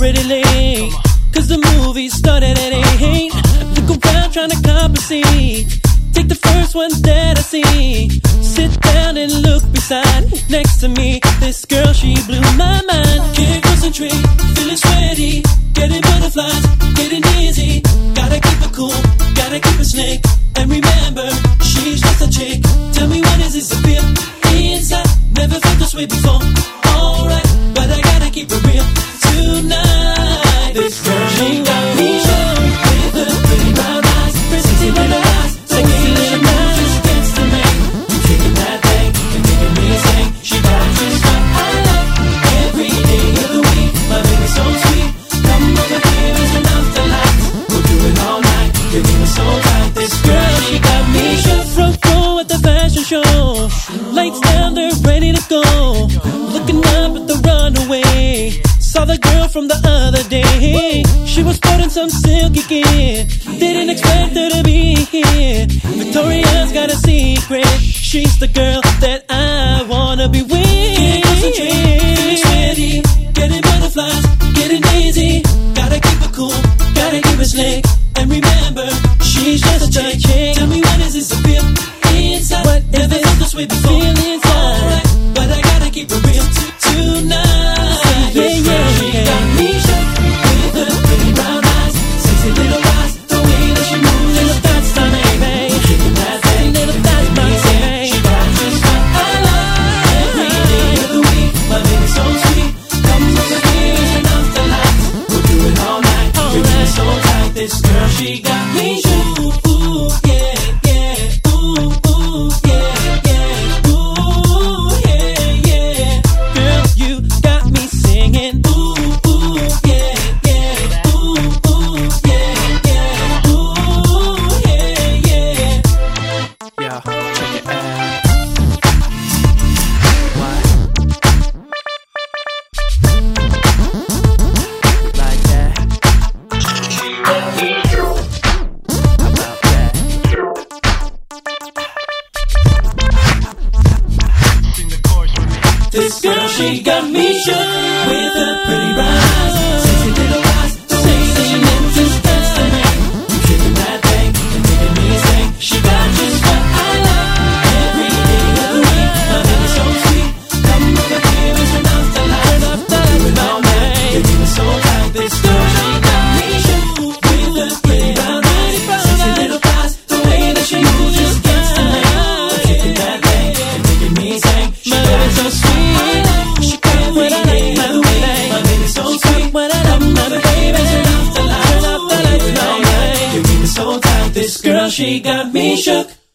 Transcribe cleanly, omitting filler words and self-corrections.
already late, cause the movie started at 8. Look around trying to compensate. Take the first one that I see. Sit down and look beside. Next to me, this girl, she blew my mind. Can't concentrate, feeling sweaty, getting butterflies, getting dizzy. Gotta keep it cool, gotta keep it slick. And remember, she's just a chick. Tell me, what is this appeal? Inside, never felt this way before. Alright, but I gotta keep it real. Tonight, this girl, she got me shook. With her pretty brown eyes, pretty little eyes, sexy little eyes, just gets to me. Kicking that thing and making me sing. She got just what I like. Every day of the week, my baby's so sweet. Come over here, it's enough to last. We'll do it all night, giving me so tight. This girl, she got me shook. Front row at the fashion show. Lights down, they're ready to go. Looking up at the runaway. Saw the girl from the other day. She was sporting some silky gear. Didn't expect her to be here. Victoria's got a secret. She's the girl that I wanna be with. Can't concentrate, feeling sweaty, getting butterflies, getting dizzy. Gotta keep it cool, gotta keep it slick. And remember, she's just a chick. Tell me, what is this appeal? Inside, what never felt this way before. Feel inside, alright, but I gotta keep it real tonight. She got me shook with her pretty brown eyes, sexy little eyes, the way that she moves, little that's my baby. Kicking that thing, little that's my baby. She got just what I like. Every day of the week, my baby's so sweet. Come over here, it's enough to last. We'll do it all night, you're getting so tight. This girl, she got me shook. Ooh, yeah, yeah, ooh, ooh, yeah, yeah, ooh, yeah, yeah. Girl, you got me singing. This girl, she got me shook with her pretty brown eyes, sexy little eyes, the way that she moves just gets to me. Kicking that thing and making me sing. She got just what I like. Every day of the week, my baby's so sweet. Come over here, it's enough to last. We'll do it all night, you're getting so tight. This girl, she got me shook with her pretty brown eyes, sexy little eyes, the way that she moves just gets to me. Kicking that thing and making me sing. She got so sweet. This girl, she got me shook.